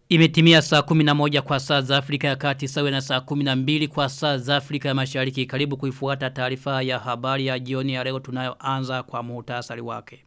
Imetimia saa 11 kwa saa za Afrika ya Kati sawa na saa 12 kwa saa za Afrika ya Mashariki. Karibu kuifuata taarifa ya habari ya jioni ya leo tunayoanza kwa muhtasari wake.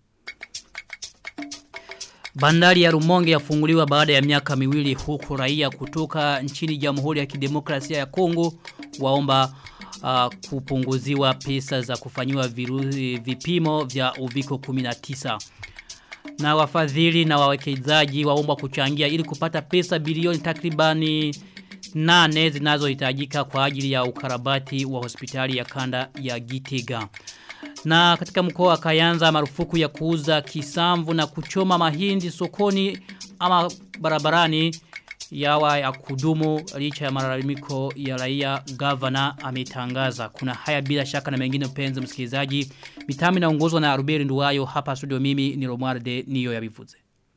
Bandari ya Rumonge yafunguliwa baada ya miaka miwili huku raia kutoka nchini Jamhuri ya Kidemokrasia ya Kongo waomba kupunguziwa pesa za kufanyiwa vipimo vya uviko 19. Na wafadhili na wawekezaji waomba kuchangia ili kupata pesa bilioni takribani 8 zinazohitajika kwa ajili ya ukarabati wa hospitali ya kanda ya Gitega. Na katika mkoa wa Kayanza marufuku ya kuuza kisamvu na kuchoma mahindi sokoni ama barabarani yawa ya kudumu licha ya malalamiko ya raia, gavana ametangaza. Kuna haya bila shaka na mengine mpenzi msikilizaji. Mitami inaongozwa na Aruberi Nduwayo. Hapa studio mimi ni Romualde Niyo ya Bivuze.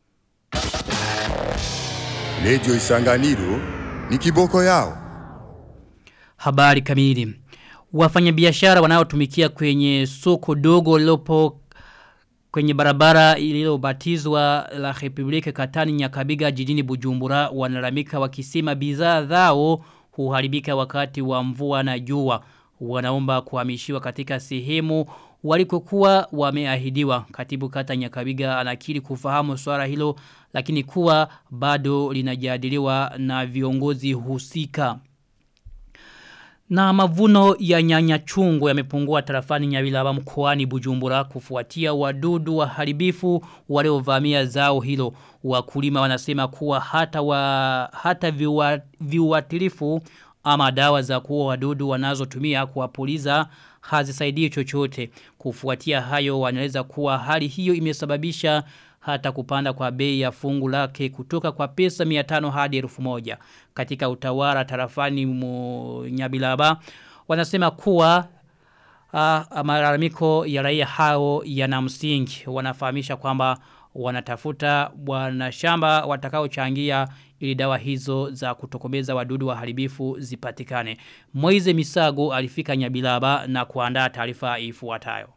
Radio Isanganiro ni kiboko yao. Habari kamili. Wafanyabiashara wanaotumikia kwenye soko dogo lilopo kwenye barabara iliyobatizwa la Republika Katani Nyakabiga jijini Bujumbura wanalamika wakisema bidhaa zao huharibika wakati wa mvua na jua. Wanaomba kuhamishiwa katika sehemu walikokuwa wameahidiwa. Katibu kata Nyakabiga anakiri kufahamu swala hilo lakini kuwa bado linajadiliwa na viongozi husika. Na mavuno ya nyanya chungu yamepungua tarafani Nyabilaba mkoani Bujumbura kufuatia wadudu waharibifu waliovamia zao hilo. Wakulima wanasema kuwa hata viuatilifu ama dawa za kuua wadudu wanazotumia kuwapuliza hazisaidii chochote. Kufuatia hayo wanaweza kuwa hali hiyo imesababisha hata kupanda kwa bei ya fungu lake kutoka kwa pesa 500 hadi 1000 katika utawala tarafani Nyabilaba. Wanasema kuwa malalamiko ya raia hao yana msingi. Wanafahamisha kwamba wanatafuta wanashamba watakaochangia ili dawa hizo za kutokomeza wadudu waharibifu zipatikane. Moize Misago alifika Nyabilaba na kuandaa taarifa ifuatayo.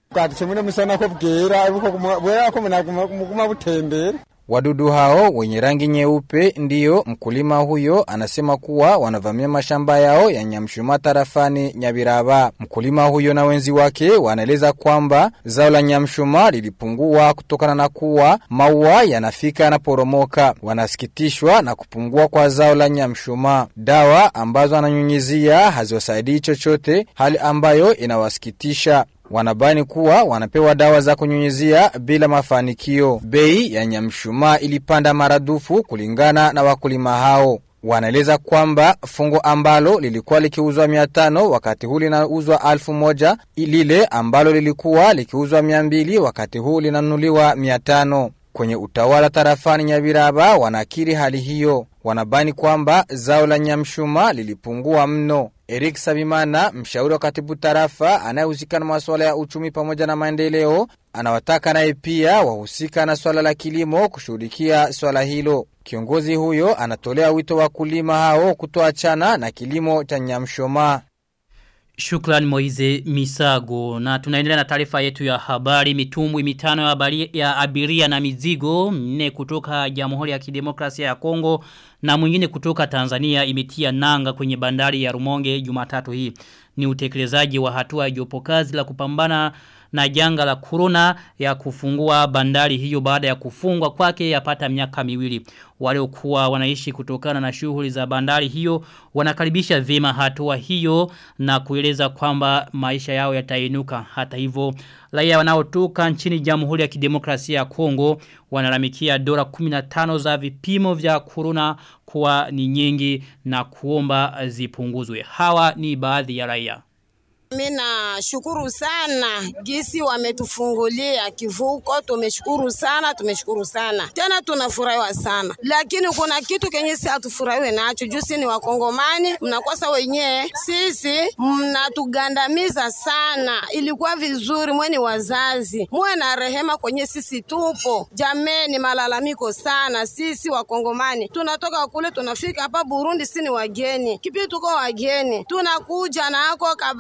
Wadudu hao wenye rangi nyeupe ndiyo mkulima huyo anasema kuwa wanavamia mashamba yao ya Nyamshuma tarafani Nyabiraba. Mkulima huyo na wenzi wake wanaeleza kwamba zao la Nyamshuma lilipungua kutokana na kuwa maua yanafika na poromoka. Wanasikitishwa na kupungua kwa zao la Nyamshuma. Dawa ambazo ananyunyizia haziwasaidii chochote, hali ambayo inawasikitisha. Wanabani kuwa wanapewa dawa za kunyunyizia bila mafanikio. Bei ya Nyamshuma ilipanda maradufu kulingana na wakulima hao. Wanaeleza kwamba fungo ambalo lilikuwa likiuzwa 500 wakati huu linauzwa 1000, lile ambalo lilikuwa likiuzwa 200 wakati huu linanunuliwa 500. Kwenye utawala tarafani Nyabiraba wanakiri hali hiyo. Wanabani kwamba zao la Nyamshuma lilipungua mno. Eric Sabimana, mshauri wa katibu tarafa anayehusika na masuala ya uchumi pamoja na maendeleo, anawataka naye pia wahusika na swala la kilimo kushughulikia swala hilo. Kiongozi huyo anatolea wito wakulima hao kutoachana na kilimo cha Nyamshuma. Shukran Moize Misago. Na tunaendelea na taarifa yetu ya habari. Mitumbwi 5 ya abiria na mizigo 4 kutoka Jamhuri ya Kidemokrasia ya Kongo na mwingine kutoka Tanzania imetia nanga kwenye bandari ya Rumonge Jumatatu hii. Ni utekelezaji wa hatua ya jopo kazi la kupambana na janga la corona ya kufungua bandari hiyo baada ya kufungwa kwake yapata miaka 2. Waliokuwa wanaishi kutokana na shughuli za bandari hiyo wanakaribisha vyema hatua hiyo na kueleza kwamba maisha yao yatainuka. Hata hivyo raia wanaotoka nchini Jamhuri ya Kidemokrasia ya Kongo wanalalamikia dola 15 za vipimo vya corona kuwa ni nyingi na kuomba zipunguzwe. Hawa ni baadhi ya raia. Mina shukuru sana gisi wametufungulia kivuko, tumeshukuru sana. Tena tunafurahiwa sana. Lakini kuna kitu kenye si atufurahiwe nacho, jusi ni wakongomani, mnakosa wenyewe. Sisi mnatugandamiza sana. Ilikuwa vizuri mweni wazazi, muwe na rehema kwenye sisi tupo. Jameni malalamiko sana, sisi wakongomani. Tunatoka kule tunafika hapa Burundi sini wageni. Kipi tuko wageni. Tunakuja na hako kabandu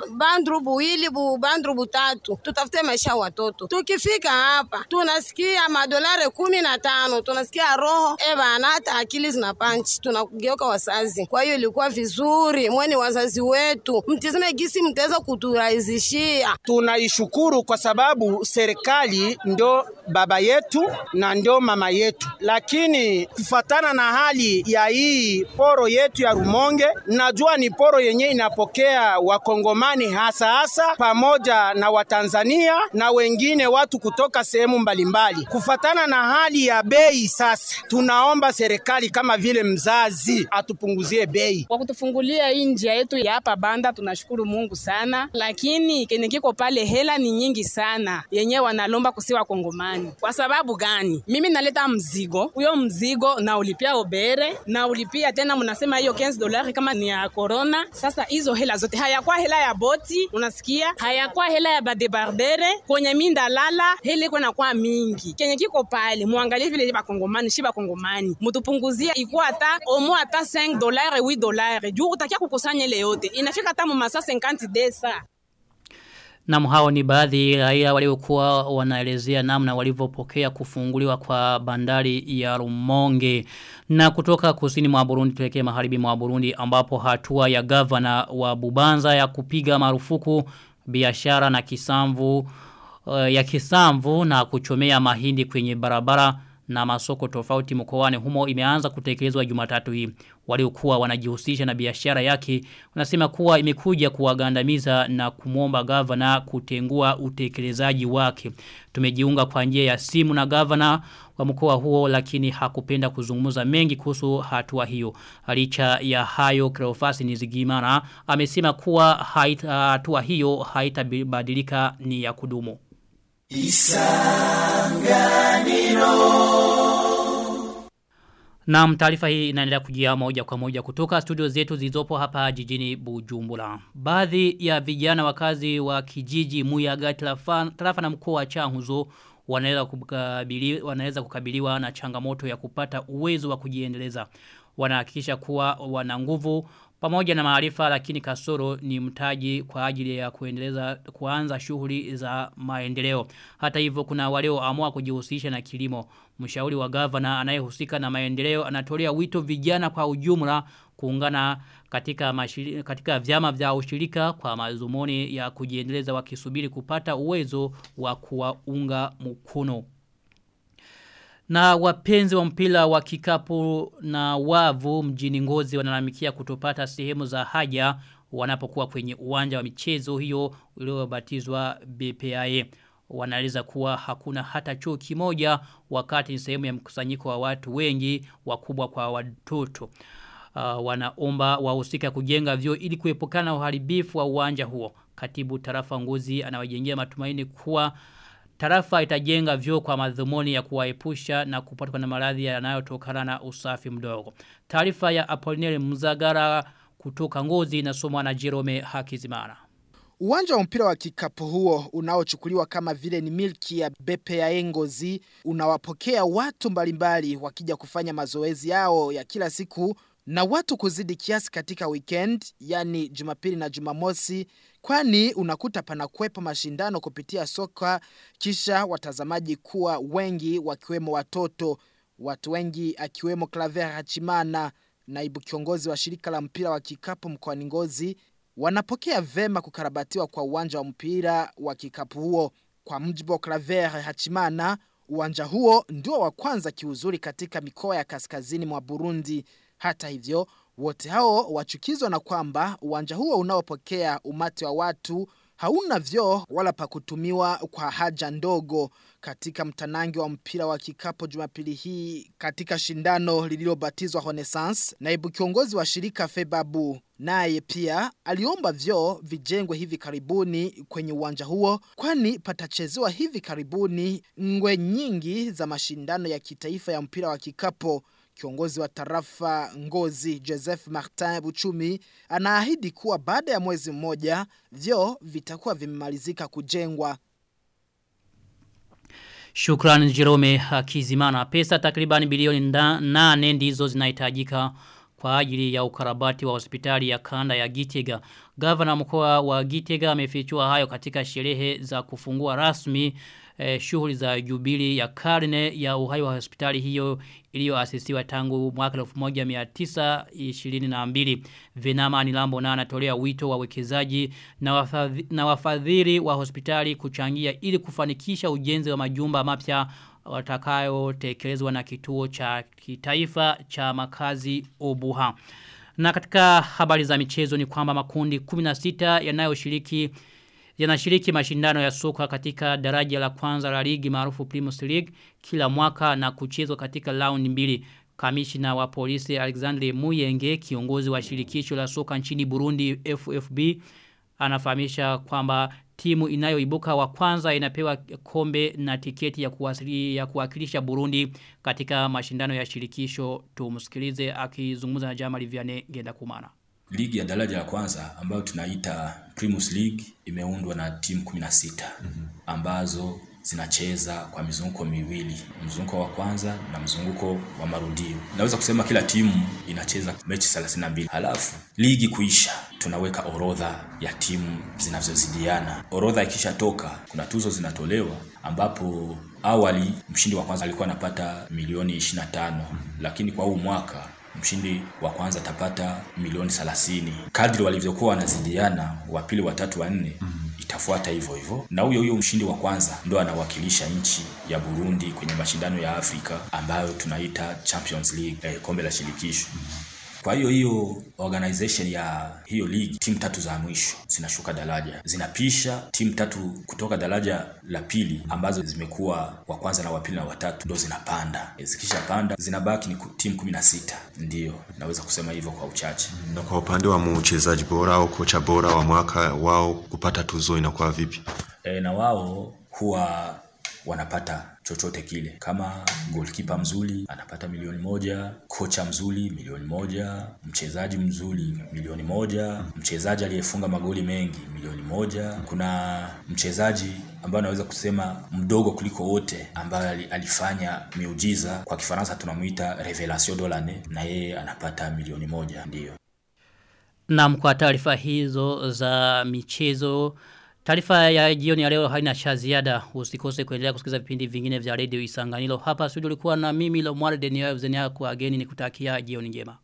bubandru buwili bubandru butatu tutafute maisha ya watoto. Tukifika hapa tunasikia madolari 15, tunasikia roho bana, hata akili zinapanchi, tunageuka wazazi. Kwa hiyo ilikuwa vizuri mweni wazazi wetu mtizame gisi mtaweza kuturahisishia. Tunaishukuru kwa sababu serikali ndo baba yetu na ndo mama yetu, lakini kufatana na hali ya hii poro yetu ya Rumonge, najua ni poro yenye inapokea wakongomani hasa pamoja na Watanzania na wengine watu kutoka sehemu mbalimbali. Kufatana na hali ya bei sasa, tunaomba serikali kama vile mzazi atupunguzie bei. Kwa kutufungulia hii njia yetu ya hapa Banda tunashukuru Mungu sana, lakini kenekiko pale hela ni nyingi sana yenye wanalomba kusiwa Kongomani. Kwa sababu gani? Mimi naleta mzigo, huyo mzigo na ulipia obere na ulipia tena mnasema hiyo $15 kama ni ya corona. Sasa hizo hela zote hayakuwa hela ya boti, unasikia? Hayakuwa hela ya badebardere kwenye minda lala, hela iko nakuwa mingi. Kenyekiko pale muangalie vile ba Kongomani, shiba Kongomani. Mutupunguzia ikuwa hata omo hata $5 $8. Juu utakia kukusanya ile yote. Inafika hata mu masa 50 desa. Na hao ni baadhi ya raia waliokuwa wanaelezea namna walivyopokea kufunguliwa kwa bandari ya Rumonge. Na kutoka kusini mwa Burundi tuelekee magharibi mwa Burundi, ambapo hatua ya gavana wa Bubanza ya kupiga marufuku biashara na kisamvu na kuchomea mahindi kwenye barabara na masoko tofauti mkoani humo imeanza kutekelezwa Jumatatu hii. Waliokuwa wanajihusisha na biashara yake wanasema kuwa imekuja kuwagandamiza na kumwomba gavana kutengua utekelezaji wake. Tumejiunga kwa njia ya simu na gavana wa mkoa huo, lakini hakupenda kuzungumza mengi kuhusu hatua hiyo. Licha ya hayo, Cleophas Nizigimana amesema kuwa hatua hiyo haitabadilika, ni ya kudumu. Na taarifa hii inaendelea kujia moja kwa moja kutoka studio zetu zilizopo hapa jijini Bujumbura. Baadhi ya vijana wakazi wa kijiji Muyaga tarafa na mkoa wa Changuzo wanaweza kukabiliwa na changamoto ya kupata uwezo wa kujiendeleza. Wanahakikisha kuwa wana nguvu pamoja na maarifa, lakini kasoro ni mtaji kwa ajili ya kuanza shughuli za maendeleo. Hata hivyo kuna walioamua kujihusisha na kilimo. Mshauri wa gavana anayehusika na maendeleo anatolea wito vijana kwa ujumla kuungana katika vyama vya ushirika kwa madhumuni ya kujiendeleza, wakisubiri kupata uwezo wa kuwaunga mkono. Na wapenzi wa mpira wa kikapu na wavu mjini Ngozi wanalalamikia kutopata sehemu za haja wanapokuwa kwenye uwanja wa michezo hiyo uliobatizwa BPIA. Wanaeleza kuwa hakuna hata choo kimoja, wakati ni sehemu ya mkusanyiko wa watu wengi, wakubwa kwa watoto. Wanaomba wahusika kujenga vyoo ili kuepukana uharibifu wa uwanja huo. Katibu tarafa Ngozi anawajengea matumaini kuwa tarafa itajenga vyoo kwa madhumuni ya kuwaepusha na kupatwa na maradhi yanayotokana na usafi mdogo. Taarifa ya Apollinaire Muzagara kutoka Ngozi inasomwa na Jerome Hakizimana. Uwanja wa mpira wa kikapu huo unaochukuliwa kama vile ni milki ya BPIA Ngozi unawapokea watu mbalimbali wakija kufanya mazoezi yao ya kila siku, na watu kuzidi kiasi katika weekend, yani Jumapili na Jumamosi, kwani unakuta panakuwepo mashindano kupitia soka, kisha watazamaji kuwa wengi wakiwemo watoto. Watu wengi akiwemo Claver Hachimana, naibu kiongozi wa shirika la mpira wa kikapu mkoani Ngozi, wanapokea vema kukarabatiwa kwa uwanja wa mpira wa kikapu huo. Kwa mujibu wa Claver Hachimana, uwanja huo ndio wa kwanza kiuzuri katika mikoa ya kaskazini mwa Burundi. Hata hivyo, wote hao wachukizwa na kwamba uwanja huo unaopokea umati wa watu hauna vyoo wala pa kutumiwa kwa haja ndogo. Katika mtanangi wa mpira wa kikapu Jumapili hii katika shindano lililobatizwa Renaissance, naibu kiongozi wa shirika Febabu naye pia aliomba vyoo vijengwe hivi karibuni kwenye uwanja huo, kwani patachezewa hivi karibuni ngwe nyingi za mashindano ya kitaifa ya mpira wa kikapu. Kiongozi wa tarafa Ngozi Joseph Martin Buchumi anaahidi kuwa baada ya mwezi mmoja vyoo vitakuwa vimemalizika kujengwa. Shukrani Jerome Hakizimana. Pesa takriban bilioni 8 ndizo zinahitajika kwa ajili ya ukarabati wa hospitali ya kanda ya Gitega Gavana mkoa wa Gitega amefichua hayo katika sherehe za kufungua rasmi shughuli za jubili ya karne ya uhai wa hospitali hiyo iliyoasisiwa tangu mwaka 1922. Venama Nilambo na anatolea wito wa wekezaji na wafadhili wa hospitali kuchangia ili kufanikisha ujenzi wa majumba mapya watakayo tekelezwa na kituo cha kitaifa cha makazi Obuha. Na katika habari za michezo ni kwamba makundi 16 yanashiriki mashindano ya soka katika daraja la kwanza la ligi maarufu Primus League kila mwaka na kuchezwa katika raundi 2. Kamishna wa polisi Alexandre Muyenge, kiongozi wa shirikisho la soka nchini Burundi FFB, anafahamisha kwamba timu inayoibuka wa kwanza inapewa kombe na tiketi ya kuwakilisha Burundi katika mashindano ya shirikisho. Tumsikilize akizungumza na Jamali Vianney Gendakumana. Ligi ya daraja la kwanza ambayo tunaita Primus League imeundwa na timu 16 ambazo zinacheza kwa mizunguko miwili, mzunguko wa kwanza na mzunguko wa marudio. Naweza kusema kila timu inacheza mechi 32. Halafu ligi kuisha, tunaweka orodha ya timu zinazozidiana. Orodha ikisha toka, kuna tuzo zinatolewa ambapo awali mshindi wa kwanza alikuwa anapata milioni 25, lakini kwa huu mwaka mshindi wa kwanza atapata milioni 30. Kadri walivyokuwa wanazidiana, wa pili, wa tatu, wa nne itafuata hivyo hivyo. Na huyo mshindi wa kwanza ndo anawakilisha nchi ya Burundi kwenye mashindano ya Afrika ambayo tunaita Champions League, kombe la shirikisho. Kwa hiyo organization ya hiyo league, timu 3 za mwisho zinashuka daraja. Zinapisha timu 3 kutoka daraja la pili ambazo zimekuwa wa kwanza na wa pili na wa tatu ndo zinapanda. Zikisha panda zinabaki ni timu 16. Ndio naweza kusema hivyo kwa uchache. Na kwa upande wa mchezaji bora au kocha bora wa mwaka, wao kupata tuzo inakuwa vipi? Na wao huwa wanapata chochote kile. Kama goalkeeper mzuri anapata milioni 1, kocha mzuri milioni 1, mchezaji mzuri milioni 1, mchezaji aliyefunga magoli mengi milioni 1. Kuna mchezaji ambaye anaweza kusema mdogo kuliko wote ambaye alifanya miujiza, kwa Kifaransa tunamuita Revelation de l'année, na yeye anapata milioni 1. Ndio. Na kwa taarifa hizo za michezo, taarifa ya jioni ya leo haina cha ziada. Usikose kuendelea kusikiza vipindi vingine vya Radio Isanganiro. Hapa studio ulikuwa na mimi Lomwale Deniel Zenia, kwa ageni nikutakia jioni njema.